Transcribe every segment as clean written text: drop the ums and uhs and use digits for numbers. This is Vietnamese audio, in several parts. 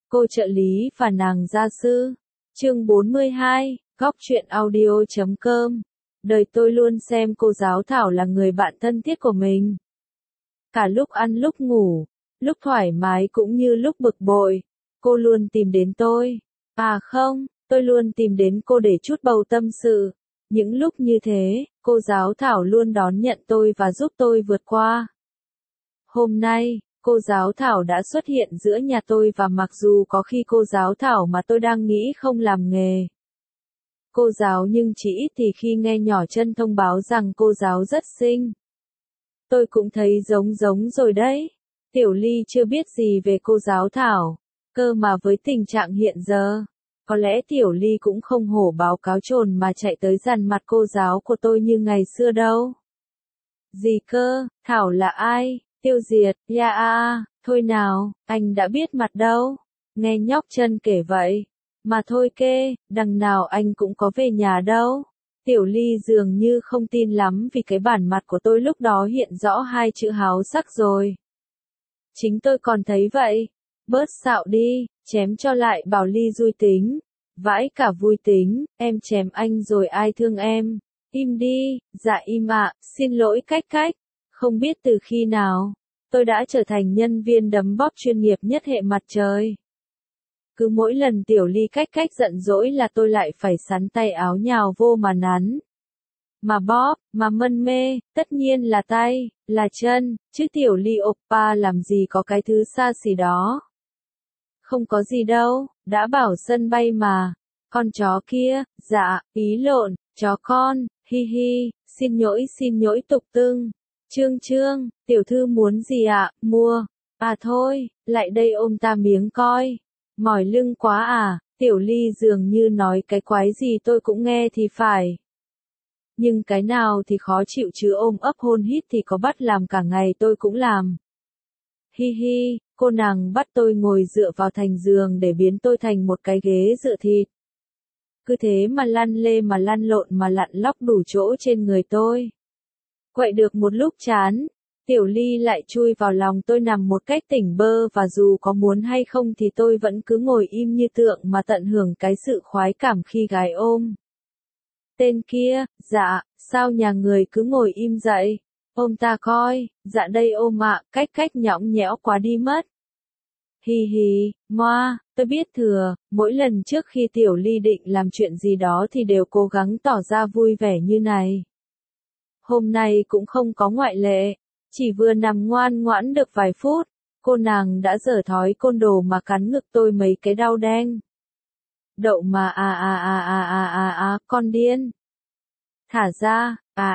Cô trợ lý và nàng gia sư. Chương 42, Góc truyện audio.com. Đời tôi luôn xem cô giáo Thảo là người bạn thân thiết của mình. Cả lúc ăn lúc ngủ, lúc thoải mái cũng như lúc bực bội, cô luôn tìm đến tôi. À không, tôi luôn tìm đến cô để chút bầu tâm sự. Những lúc như thế, cô giáo Thảo luôn đón nhận tôi và giúp tôi vượt qua. Hôm nay, cô giáo Thảo đã xuất hiện giữa nhà tôi và mặc dù có khi cô giáo Thảo mà tôi đang nghĩ không làm nghề. Cô giáo nhưng chỉ ít thì khi nghe nhỏ chân thông báo rằng cô giáo rất xinh. Tôi cũng thấy giống rồi đấy. Tiểu Ly chưa biết gì về cô giáo Thảo. Cơ mà với tình trạng hiện giờ, có lẽ Tiểu Ly cũng không hổ báo cáo trồn mà chạy tới dằn mặt cô giáo của tôi như ngày xưa đâu. Gì cơ, Thảo là ai? Tiêu Diệt, thôi nào, anh đã biết mặt đâu. Nghe nhóc chân kể vậy. Mà thôi kê, đằng nào anh cũng có về nhà đâu. Tiểu Ly dường như không tin lắm vì cái bản mặt của tôi lúc đó hiện rõ hai chữ háo sắc rồi. Chính tôi còn thấy vậy. Bớt xạo đi, chém cho lại bảo Ly vui tính. Vãi cả vui tính, em chém anh rồi ai thương em. Im đi, dạ im ạ, xin lỗi cách. Không biết từ khi nào, tôi đã trở thành nhân viên đấm bóp chuyên nghiệp nhất hệ mặt trời. Cứ mỗi lần Tiểu Ly cách giận dỗi là tôi lại phải sắn tay áo nhào vô mà nắn. Mà bóp, mà mân mê, tất nhiên là tay, là chân, chứ Tiểu Ly oppa làm gì có cái thứ xa xỉ đó. Không có gì đâu, đã bảo sân bay mà. Con chó kia, dạ, ý lộn, chó con, hi, xin nhỗi tục tưng. Trương, tiểu thư muốn gì ạ, mua. À thôi, lại đây ôm ta miếng coi. Mỏi lưng quá à, Tiểu Ly dường như nói cái quái gì tôi cũng nghe thì phải. Nhưng cái nào thì khó chịu chứ ôm ấp hôn hít thì có bắt làm cả ngày tôi cũng làm. Hi, cô nàng bắt tôi ngồi dựa vào thành giường để biến tôi thành một cái ghế dựa thịt. Cứ thế mà lăn lê mà lăn lộn mà lặn lóc đủ chỗ trên người tôi. Quậy được một lúc chán, Tiểu Ly lại chui vào lòng tôi nằm một cách tỉnh bơ và dù có muốn hay không thì tôi vẫn cứ ngồi im như tượng mà tận hưởng cái sự khoái cảm khi gái ôm. Tên kia, dạ, sao nhà người cứ ngồi im dậy, ôm ta coi, dạ đây ôm ạ, cách nhõng nhẽo quá đi mất. Hi, moa, tôi biết thừa, mỗi lần trước khi Tiểu Ly định làm chuyện gì đó thì đều cố gắng tỏ ra vui vẻ như này. Hôm nay cũng không có ngoại lệ, chỉ vừa nằm ngoan ngoãn được vài phút, cô nàng đã dở thói côn đồ mà cắn ngực tôi mấy cái đau đen. Đậu mà con điên. Thả ra,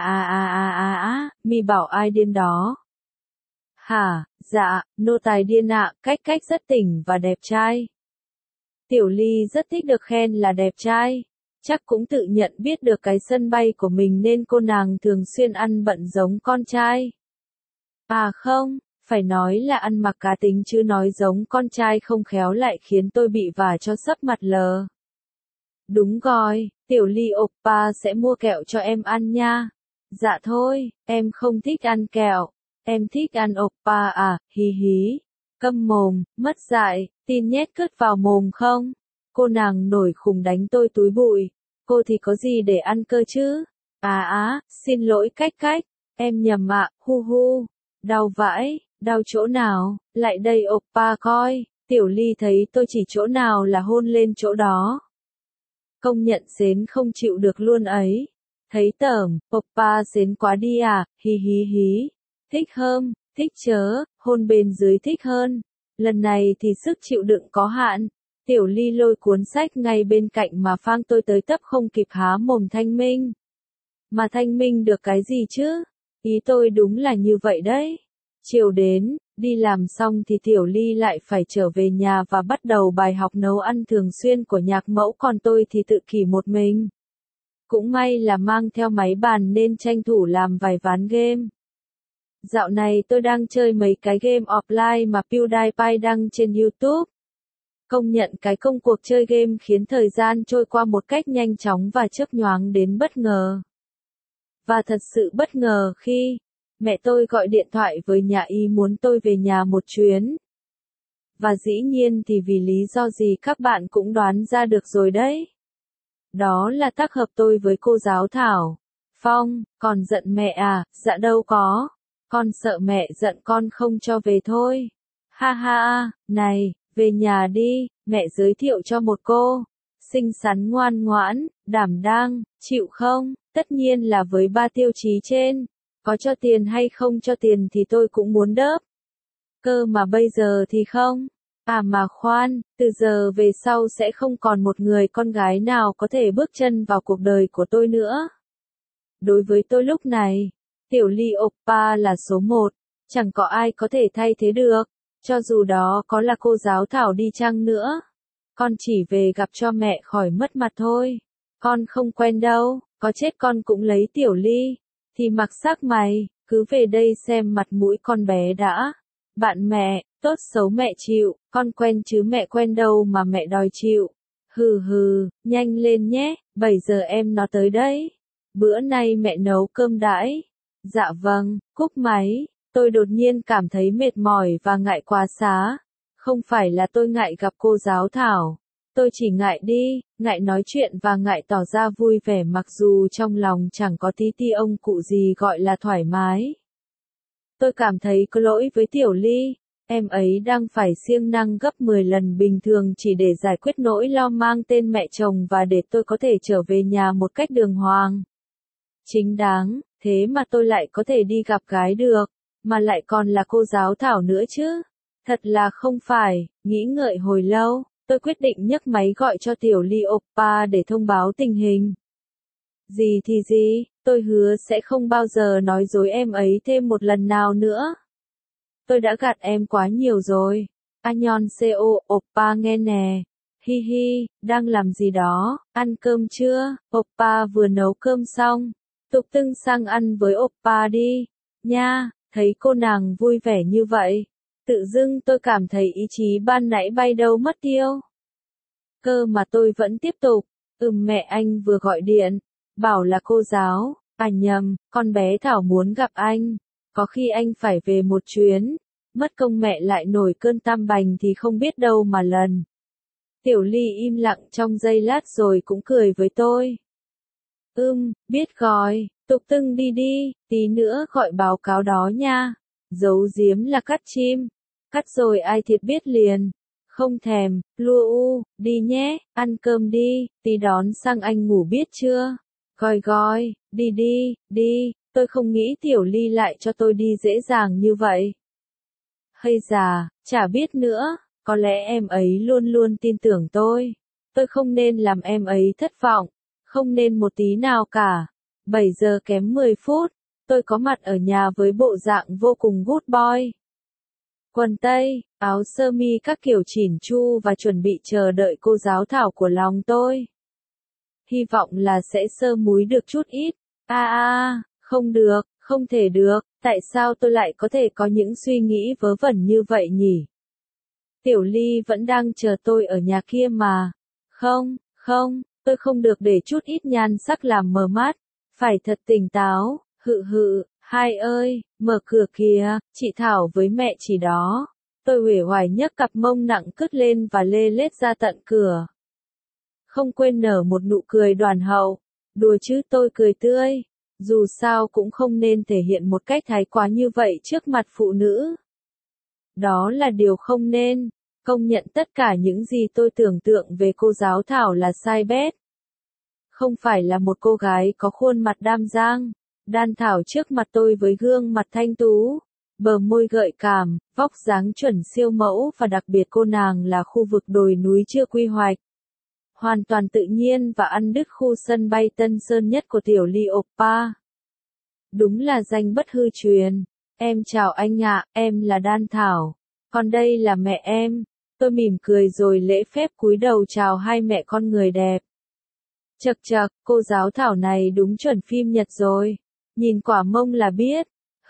mi bảo ai điên đó. Hả, dạ, nô tài điên ạ, cách rất tỉnh và đẹp trai. Tiểu Ly rất thích được khen là đẹp trai. Chắc cũng tự nhận biết được cái sân bay của mình nên cô nàng thường xuyên ăn bận giống con trai. À không, phải nói là ăn mặc cá tính chứ nói giống con trai không khéo lại khiến tôi bị vả cho sấp mặt lờ. Đúng rồi, Tiểu Ly oppa sẽ mua kẹo cho em ăn nha. Dạ thôi, em không thích ăn kẹo, em thích ăn oppa à, hí. Câm mồm, mất dạy, tin nhét cứt vào mồm không? Cô nàng nổi khùng đánh tôi túi bụi. Cô thì có gì để ăn cơ chứ? Xin lỗi cách, em nhầm ạ, hu. Đau vãi, đau chỗ nào, lại đây oppa coi. Tiểu Ly thấy tôi chỉ chỗ nào là hôn lên chỗ đó. Công nhận xến không chịu được luôn ấy. Thấy tởm, oppa xến quá đi à, hí. Thích không, thích chớ, hôn bên dưới thích hơn. Lần này thì sức chịu đựng có hạn. Tiểu Ly lôi cuốn sách ngay bên cạnh mà phang tôi tới tấp không kịp há mồm thanh minh. Mà thanh minh được cái gì chứ? Ý tôi đúng là như vậy đấy. Chiều đến, đi làm xong thì Tiểu Ly lại phải trở về nhà và bắt đầu bài học nấu ăn thường xuyên của nhạc mẫu còn tôi thì tự kỷ một mình. Cũng may là mang theo máy bàn nên tranh thủ làm vài ván game. Dạo này tôi đang chơi mấy cái game offline mà PewDiePie đăng trên YouTube. Công nhận cái công cuộc chơi game khiến thời gian trôi qua một cách nhanh chóng và chớp nhoáng đến bất ngờ. Và thật sự bất ngờ khi mẹ tôi gọi điện thoại với nhà ý muốn tôi về nhà một chuyến. Và dĩ nhiên thì vì lý do gì các bạn cũng đoán ra được rồi đấy. Đó là tác hợp tôi với cô giáo Thảo. Phong, còn giận mẹ à? Dạ đâu có. Con sợ mẹ giận con không cho về thôi. Ha ha, này, về nhà đi, mẹ giới thiệu cho một cô. Xinh xắn ngoan ngoãn, đảm đang, chịu không? Tất nhiên là với 3 tiêu chí trên. Có cho tiền hay không cho tiền thì tôi cũng muốn đớp. Cơ mà bây giờ thì không. À mà khoan, từ giờ về sau sẽ không còn một người con gái nào có thể bước chân vào cuộc đời của tôi nữa. Đối với tôi lúc này, Tiểu Ly Oppa là số 1, chẳng có ai có thể thay thế được, cho dù đó có là cô giáo Thảo đi chăng nữa. Con chỉ về gặp cho mẹ khỏi mất mặt thôi. Con không quen đâu, có chết con cũng lấy Tiểu Ly. Thì mặc xác mày, cứ về đây xem mặt mũi con bé đã. Bạn mẹ, tốt xấu mẹ chịu, con quen chứ mẹ quen đâu mà mẹ đòi chịu. Hừ hừ, nhanh lên nhé, 7 giờ em nó tới đấy. Bữa nay mẹ nấu cơm đãi. Dạ vâng, cúp máy. Tôi đột nhiên cảm thấy mệt mỏi và ngại quá xá. Không phải là tôi ngại gặp cô giáo Thảo. Tôi chỉ ngại đi, ngại nói chuyện và ngại tỏ ra vui vẻ mặc dù trong lòng chẳng có tí ti ông cụ gì gọi là thoải mái. Tôi cảm thấy có lỗi với Tiểu Ly. Em ấy đang phải siêng năng gấp 10 lần bình thường chỉ để giải quyết nỗi lo mang tên mẹ chồng và để tôi có thể trở về nhà một cách đường hoàng. Chính đáng, thế mà tôi lại có thể đi gặp gái được, mà lại còn là cô giáo Thảo nữa chứ. Thật là không phải, nghĩ ngợi hồi lâu, tôi quyết định nhấc máy gọi cho Tiểu Ly Oppa để thông báo tình hình. Gì thì gì, tôi hứa sẽ không bao giờ nói dối em ấy thêm một lần nào nữa. Tôi đã gạt em quá nhiều rồi. Annyeonghaseyo, Oppa nghe nè. Hi hi, đang làm gì đó, ăn cơm chưa? Oppa vừa nấu cơm xong. Tục tưng sang ăn với Oppa đi. Nha, thấy cô nàng vui vẻ như vậy. Tự dưng tôi cảm thấy ý chí ban nãy bay đâu mất tiêu. Cơ mà tôi vẫn tiếp tục. Mẹ anh vừa gọi điện. Bảo là cô giáo. À nhầm, con bé Thảo muốn gặp anh. Có khi anh phải về một chuyến. Mất công mẹ lại nổi cơn tam bành thì không biết đâu mà lần. Tiểu Ly im lặng trong giây lát rồi cũng cười với tôi. Biết rồi, tục tưng đi đi, tí nữa gọi báo cáo đó nha. Giấu giếm là cắt chim. Cắt rồi ai thiệt biết liền. Không thèm, lua đi nhé, ăn cơm đi, tí đón sang anh ngủ biết chưa? Gói, đi, tôi không nghĩ Tiểu Ly lại cho tôi đi dễ dàng như vậy. Hay già, chả biết nữa, có lẽ em ấy luôn luôn tin tưởng tôi. Tôi không nên làm em ấy thất vọng, không nên một tí nào cả. 7 giờ kém 10 phút, tôi có mặt ở nhà với bộ dạng vô cùng good boy. Quần tây, áo sơ mi các kiểu chỉn chu và chuẩn bị chờ đợi cô giáo Thảo của lòng tôi. Hy vọng là sẽ sơ múi được chút ít. Không được, không thể được, tại sao tôi lại có thể có những suy nghĩ vớ vẩn như vậy nhỉ? Tiểu Ly vẫn đang chờ tôi ở nhà kia mà. Không, tôi không được để chút ít nhan sắc làm mờ mắt. Phải thật tỉnh táo, hai ơi, mở cửa kìa, chị Thảo với mẹ chỉ đó. Tôi uể oải nhấc cặp mông nặng cứt lên và lê lết ra tận cửa. Không quên nở một nụ cười đoàn hậu. Đùa chứ tôi cười tươi. Dù sao cũng không nên thể hiện một cách thái quá như vậy trước mặt phụ nữ. Đó là điều không nên. Công nhận tất cả những gì tôi tưởng tượng về cô giáo Thảo là sai bét. Không phải là một cô gái có khuôn mặt đam giang. Đan Thảo trước mặt tôi với gương mặt thanh tú, bờ môi gợi cảm, vóc dáng chuẩn siêu mẫu và đặc biệt cô nàng là khu vực đồi núi chưa quy hoạch. Hoàn toàn tự nhiên và ăn đứt khu sân bay Tân Sơn nhất của Tiểu Ly Oppa. Đúng là danh bất hư truyền. Em chào anh ạ, em là Đan Thảo. Còn đây là mẹ em. Tôi mỉm cười rồi lễ phép cúi đầu chào hai mẹ con người đẹp. Chậc, cô giáo Thảo này đúng chuẩn phim Nhật rồi. Nhìn quả mông là biết.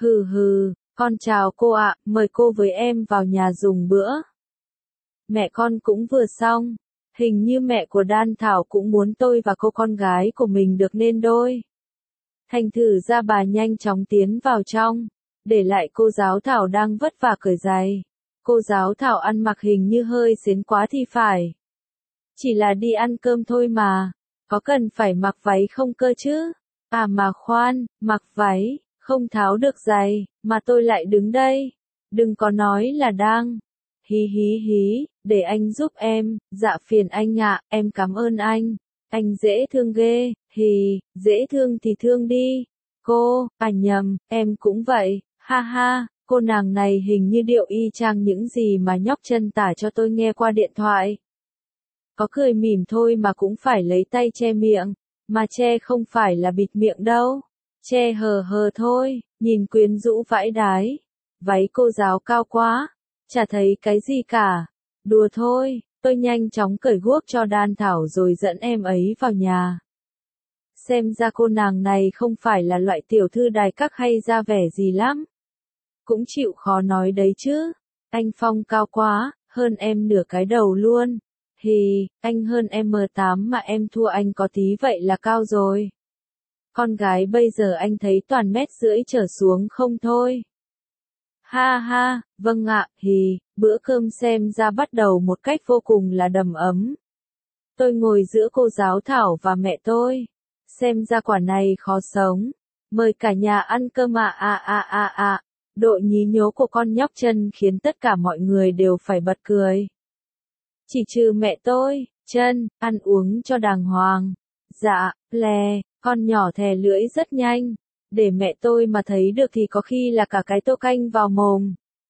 Con chào cô ạ, mời cô với em vào nhà dùng bữa. Mẹ con cũng vừa xong. Hình như mẹ của Đan Thảo cũng muốn tôi và cô con gái của mình được nên đôi. Thành thử ra bà nhanh chóng tiến vào trong, để lại cô giáo Thảo đang vất vả cởi giày. Cô giáo Thảo ăn mặc hình như hơi xiến quá thì phải. Chỉ là đi ăn cơm thôi mà, có cần phải mặc váy không cơ chứ? À mà khoan, mặc váy, không tháo được giày, mà tôi lại đứng đây. Đừng có nói là đang. Hí hí hí, để anh giúp em, dạ phiền anh ạ, em cảm ơn anh. Anh dễ thương ghê, hì, dễ thương thì thương đi. Cô, à nhầm, em cũng vậy, ha ha, cô nàng này hình như điệu y chang những gì mà nhóc chân tả cho tôi nghe qua điện thoại. Có cười mỉm thôi mà cũng phải lấy tay che miệng, mà che không phải là bịt miệng đâu, che hờ hờ thôi, nhìn quyến rũ vãi đái. Váy cô giáo cao quá, chả thấy cái gì cả. Đùa thôi, tôi nhanh chóng cởi guốc cho Đan Thảo rồi dẫn em ấy vào nhà. Xem ra cô nàng này không phải là loại tiểu thư đài các hay ra vẻ gì lắm. Cũng chịu khó nói đấy chứ. Anh Phong cao quá, hơn em nửa cái đầu luôn. Hì, anh hơn em M8 mà em thua anh có tí vậy là cao rồi. Con gái bây giờ anh thấy toàn 1,5 m trở xuống không thôi. Ha ha, vâng ạ, hì, bữa cơm xem ra bắt đầu một cách vô cùng là đầm ấm. Tôi ngồi giữa cô giáo Thảo và mẹ tôi. Xem ra quả này khó sống. Mời cả nhà ăn cơm ạ. Độ nhí nhố của con nhóc chân khiến tất cả mọi người đều phải bật cười. Chỉ trừ mẹ tôi, chân, ăn uống cho đàng hoàng. Dạ, lè, con nhỏ thè lưỡi rất nhanh. Để mẹ tôi mà thấy được thì có khi là cả cái tô canh vào mồm.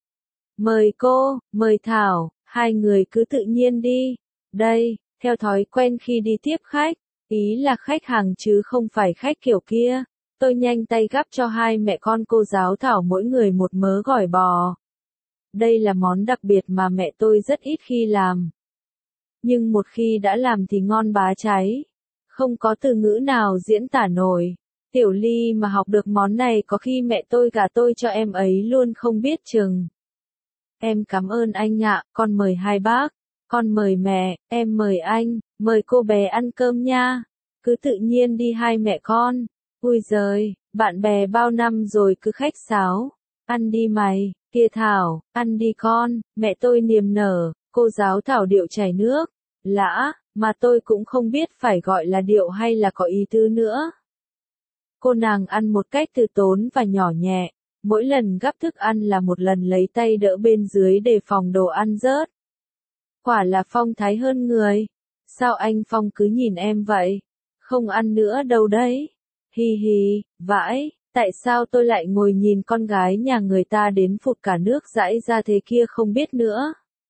Mời cô, mời Thảo, hai người cứ tự nhiên đi. Đây, theo thói quen khi đi tiếp khách, ý là khách hàng chứ không phải khách kiểu kia. Tôi nhanh tay gắp cho hai mẹ con cô giáo Thảo mỗi người một mớ gỏi bò. Đây là món đặc biệt mà mẹ tôi rất ít khi làm. Nhưng một khi đã làm thì ngon bá cháy. Không có từ ngữ nào diễn tả nổi. Tiểu Ly mà học được món này có khi mẹ tôi gả tôi cho em ấy luôn không biết chừng. Em cảm ơn anh ạ, con mời hai bác. Con mời mẹ, em mời anh, mời cô bé ăn cơm nha. Cứ tự nhiên đi hai mẹ con. Ui giời, bạn bè bao năm rồi cứ khách sáo. Ăn đi mày, kia Thảo, ăn đi con, mẹ tôi niềm nở, cô giáo Thảo điệu chảy nước. Lã, mà tôi cũng không biết phải gọi là điệu hay là có ý tứ nữa. Cô nàng ăn một cách từ tốn và nhỏ nhẹ, mỗi lần gắp thức ăn là một lần lấy tay đỡ bên dưới để phòng đồ ăn rớt. Quả là phong thái hơn người. Sao anh Phong cứ nhìn em vậy? Không ăn nữa đâu đấy. Hi hi, vãi, tại sao tôi lại ngồi nhìn con gái nhà người ta đến phụt cả nước dãi ra thế kia không biết nữa.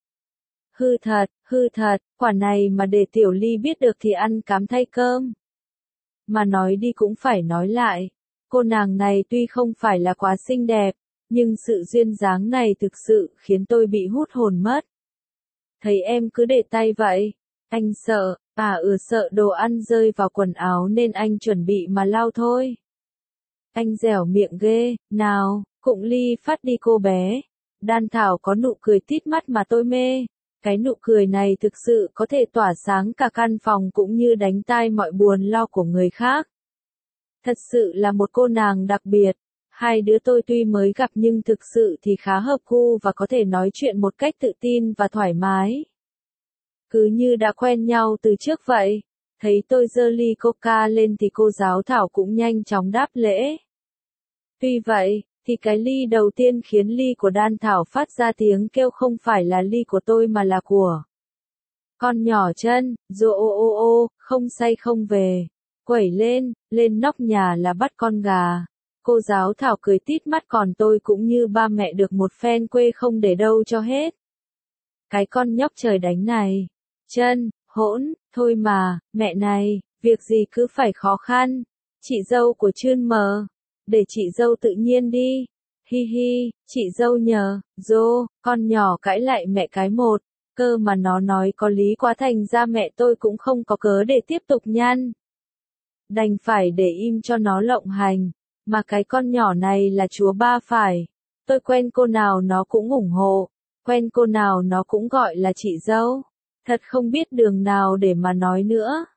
Hư thật, quả này mà để Tiểu Ly biết được thì ăn cám thay cơm. Mà nói đi cũng phải nói lại, cô nàng này tuy không phải là quá xinh đẹp, nhưng sự duyên dáng này thực sự khiến tôi bị hút hồn mất. Thấy em cứ để tay vậy, anh sợ, sợ đồ ăn rơi vào quần áo nên anh chuẩn bị mà lau thôi. Anh dẻo miệng ghê, nào, cụng ly phát đi cô bé. Đan Thảo có nụ cười tít mắt mà tôi mê. Cái nụ cười này thực sự có thể tỏa sáng cả căn phòng cũng như đánh tai mọi buồn lo của người khác. Thật sự là một cô nàng đặc biệt. Hai đứa tôi tuy mới gặp nhưng thực sự thì khá hợp gu và có thể nói chuyện một cách tự tin và thoải mái. Cứ như đã quen nhau từ trước vậy. Thấy tôi giơ ly coca lên thì cô giáo Thảo cũng nhanh chóng đáp lễ. Tuy vậy, thì cái ly đầu tiên khiến ly của Đan Thảo phát ra tiếng kêu không phải là ly của tôi mà là của con nhỏ chân, không say không về. Quẩy lên nóc nhà là bắt con gà. Cô giáo Thảo cười tít mắt còn tôi cũng như ba mẹ được một phen quê không để đâu cho hết. Cái con nhóc trời đánh này. Chân, hỗn, thôi mà, mẹ này, việc gì cứ phải khó khăn. Chị dâu của Trươn mờ. Để chị dâu tự nhiên đi. Hi hi, chị dâu nhờ, con nhỏ cãi lại mẹ cái một. Cơ mà nó nói có lý quá thành ra mẹ tôi cũng không có cớ để tiếp tục nhăn. Đành phải để im cho nó lộng hành. Mà cái con nhỏ này là chúa ba phải. Tôi quen cô nào nó cũng ủng hộ. Quen cô nào nó cũng gọi là chị dâu. Thật không biết đường nào để mà nói nữa.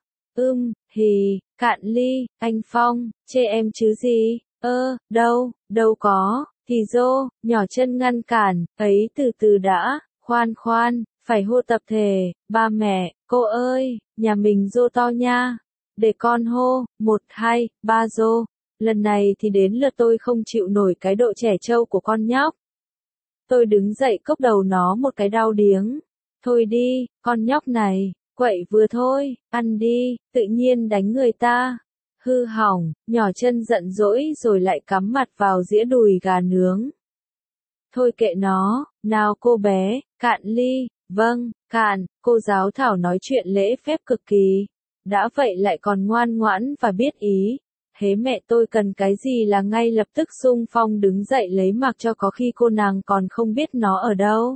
Cạn ly, anh Phong, chê em chứ gì? Đâu có, Thì dô, nhỏ chân ngăn cản, ấy từ từ đã, khoan, phải hô tập thể, ba mẹ, cô ơi, nhà mình dô to nha. Để con hô, 1, 2, 3 dô. Lần này thì đến lượt tôi không chịu nổi cái độ trẻ trâu của con nhóc. Tôi đứng dậy cốc đầu nó một cái đau điếng. Thôi đi, con nhóc này, quậy vừa thôi, ăn đi, tự nhiên đánh người ta. Hư hỏng, nhỏ chân giận dỗi rồi lại cắm mặt vào dĩa đùi gà nướng. Thôi kệ nó, nào cô bé, cạn ly, vâng, cạn, cô giáo Thảo nói chuyện lễ phép cực kỳ. Đã vậy lại còn ngoan ngoãn và biết ý. Thế mẹ tôi cần cái gì là ngay lập tức xung phong đứng dậy lấy mặc cho có khi cô nàng còn không biết nó ở đâu.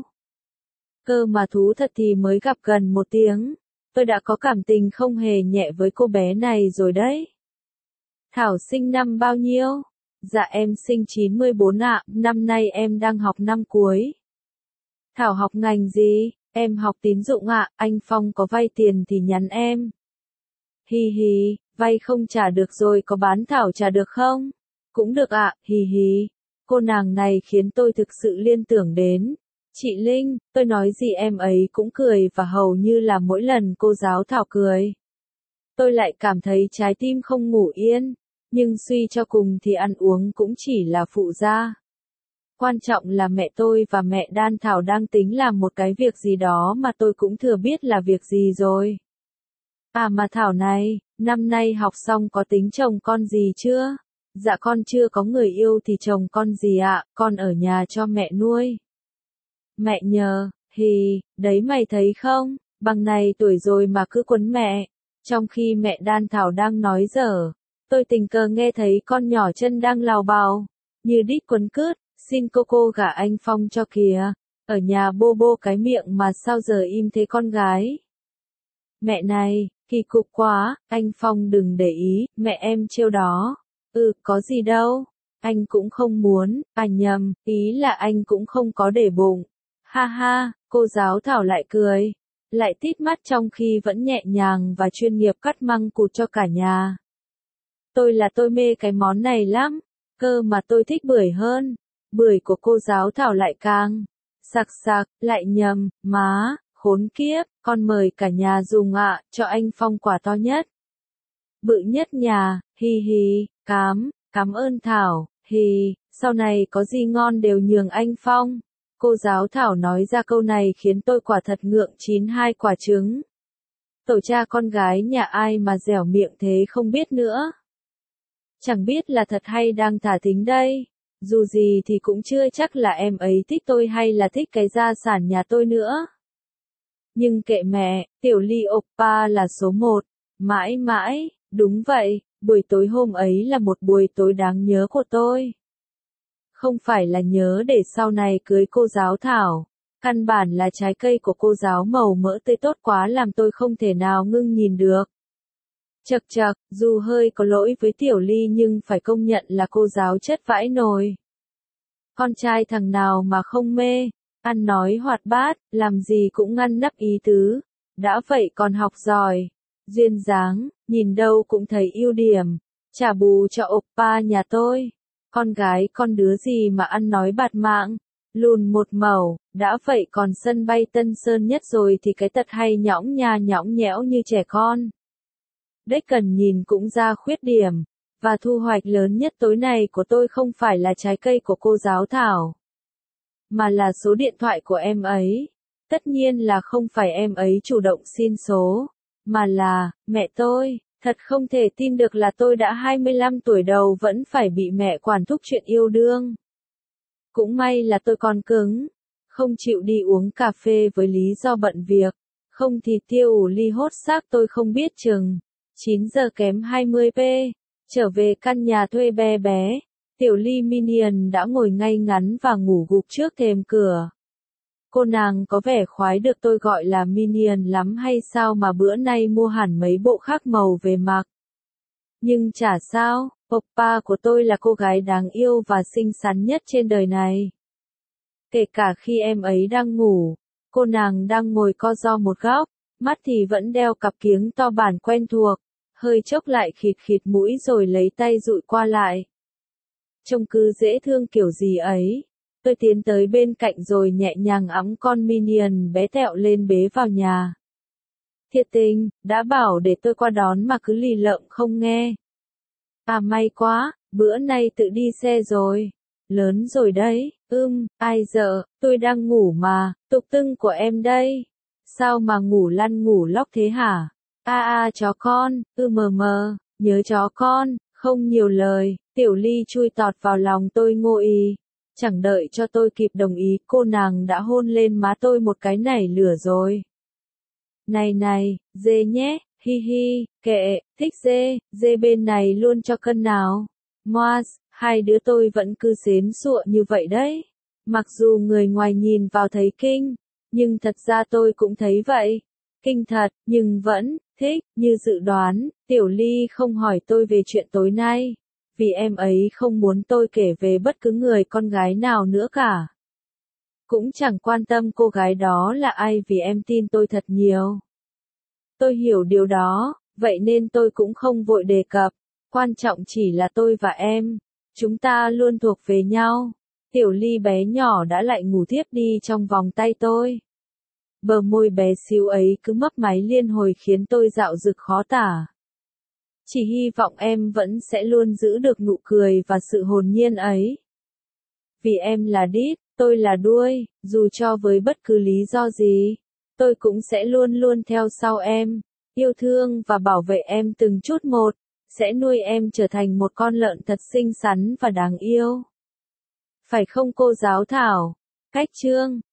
Cơ mà thú thật thì mới gặp gần 1 tiếng, tôi đã có cảm tình không hề nhẹ với cô bé này rồi đấy. Thảo sinh năm bao nhiêu? Dạ em sinh 94 ạ, năm nay em đang học năm cuối. Thảo học ngành gì? Em học tín dụng ạ, anh Phong có vay tiền thì nhắn em. Hi hi, vay không trả được rồi có bán Thảo trả được không? Cũng được ạ, hi hi. Cô nàng này khiến tôi thực sự liên tưởng đến. Chị Linh, tôi nói gì em ấy cũng cười và hầu như là mỗi lần cô giáo Thảo cười. Tôi lại cảm thấy trái tim không ngủ yên. Nhưng suy cho cùng thì ăn uống cũng chỉ là phụ gia. Quan trọng là mẹ tôi và mẹ Đan Thảo đang tính làm một cái việc gì đó mà tôi cũng thừa biết là việc gì rồi. À mà Thảo này, năm nay học xong có tính chồng con gì chưa? Dạ con chưa có người yêu thì chồng con gì ạ, con ở nhà cho mẹ nuôi. Mẹ nhờ, đấy mày thấy không, bằng này tuổi rồi mà cứ quấn mẹ. Trong khi mẹ Đan Thảo đang nói dở, tôi tình cờ nghe thấy con nhỏ chân đang lào bào, như đít quấn cứt, xin cô gả anh Phong cho kìa. Ở nhà bô bô cái miệng mà sao giờ im thế con gái. Mẹ này, kỳ cục quá, anh Phong đừng để ý, mẹ em trêu đó. Có gì đâu, anh cũng không muốn, nhầm, ý là anh cũng không có để bụng. Ha ha, cô giáo Thảo lại cười, lại tít mắt trong khi vẫn nhẹ nhàng và chuyên nghiệp cắt măng cụt cho cả nhà. Tôi mê cái món này lắm, cơ mà tôi thích bưởi hơn. Bưởi của cô giáo Thảo lại càng sặc, lại nhầm, má, khốn kiếp, con mời cả nhà dùng ạ, cho anh Phong quả to nhất. Bự nhất nhà, hi hi, cảm ơn Thảo, sau này có gì ngon đều nhường anh Phong. Cô giáo Thảo nói ra câu này khiến tôi quả thật ngượng 92 quả trứng. Tổ cha con gái nhà ai mà dẻo miệng thế không biết nữa. Chẳng biết là thật hay đang thả thính đây. Dù gì thì cũng chưa chắc là em ấy thích tôi hay là thích cái gia sản nhà tôi nữa. Nhưng kệ mẹ, Tiểu Ly Oppa là số 1. Mãi mãi, đúng vậy, buổi tối hôm ấy là một buổi tối đáng nhớ của tôi. Không phải là nhớ để sau này cưới cô giáo Thảo. Căn bản là trái cây của cô giáo màu mỡ tươi tốt quá làm tôi không thể nào ngưng nhìn được. Chật, dù hơi có lỗi với Tiểu Ly nhưng phải công nhận là cô giáo chất vãi nồi. Con trai thằng nào mà không mê, ăn nói hoạt bát, làm gì cũng ngăn nắp ý tứ. Đã vậy còn học giỏi, duyên dáng, nhìn đâu cũng thấy ưu điểm. Trả bù cho oppa nhà tôi. Con gái con đứa gì mà ăn nói bạt mạng, lùn một mẩu, đã vậy còn sân bay Tân Sơn Nhất rồi thì cái tật hay nhõng nhẽo như trẻ con. Đếch cần nhìn cũng ra khuyết điểm, và thu hoạch lớn nhất tối nay của tôi không phải là trái cây của cô giáo Thảo, mà là số điện thoại của em ấy. Tất nhiên là không phải em ấy chủ động xin số, mà là, mẹ tôi. Thật không thể tin được là tôi đã 25 tuổi đầu vẫn phải bị mẹ quản thúc chuyện yêu đương. Cũng may là tôi còn cứng, không chịu đi uống cà phê với lý do bận việc, không thì tiêu ủ ly hốt xác tôi không biết chừng. 9 giờ kém 20p, trở về căn nhà thuê bé bé, Tiểu Ly Minion đã ngồi ngay ngắn và ngủ gục trước thềm cửa. Cô nàng có vẻ khoái được tôi gọi là Minion lắm hay sao mà bữa nay mua hẳn mấy bộ khác màu về mặc. Nhưng chả sao, oppa của tôi là cô gái đáng yêu và xinh xắn nhất trên đời này. Kể cả khi em ấy đang ngủ, cô nàng đang ngồi co ro một góc, mắt thì vẫn đeo cặp kiếng to bản quen thuộc, hơi chốc lại khịt mũi rồi lấy tay dụi qua lại. trông cứ dễ thương kiểu gì ấy. Tôi tiến tới bên cạnh rồi nhẹ nhàng ẵm con Minion bé tẹo lên bế vào nhà. Thiệt tình, đã bảo để tôi qua đón mà cứ lì lợm không nghe. À may quá, bữa nay tự đi xe rồi. Lớn rồi đấy, ai giờ, tôi đang ngủ mà, tục tưng của em đây. Sao mà ngủ lăn ngủ lóc thế hả? Chó con, mờ, nhớ chó con, không nhiều lời, Tiểu Ly chui tọt vào lòng tôi ngô ý. Chẳng đợi cho tôi kịp đồng ý, cô nàng đã hôn lên má tôi một cái nảy lửa rồi. Này, dê nhé, hi hi, kệ, thích dê bên này luôn cho cân nào. Moaz, hai đứa tôi vẫn cứ xến xụa như vậy đấy. Mặc dù người ngoài nhìn vào thấy kinh, nhưng thật ra tôi cũng thấy vậy. Kinh thật, nhưng vẫn thích, như dự đoán, Tiểu Ly không hỏi tôi về chuyện tối nay. Vì em ấy không muốn tôi kể về bất cứ người con gái nào nữa cả. Cũng chẳng quan tâm cô gái đó là ai vì em tin tôi thật nhiều. Tôi hiểu điều đó, vậy nên tôi cũng không vội đề cập. Quan trọng chỉ là tôi và em. Chúng ta luôn thuộc về nhau. Tiểu Ly bé nhỏ đã lại ngủ thiếp đi trong vòng tay tôi. Bờ môi bé xíu ấy cứ mấp máy liên hồi khiến tôi dạo dực khó tả. Chỉ hy vọng em vẫn sẽ luôn giữ được nụ cười và sự hồn nhiên ấy. Vì em là đít, tôi là đuôi, dù cho với bất cứ lý do gì, tôi cũng sẽ luôn luôn theo sau em, yêu thương và bảo vệ em từng chút một, sẽ nuôi em trở thành một con lợn thật xinh xắn và đáng yêu. Phải không cô giáo Thảo? Cách chương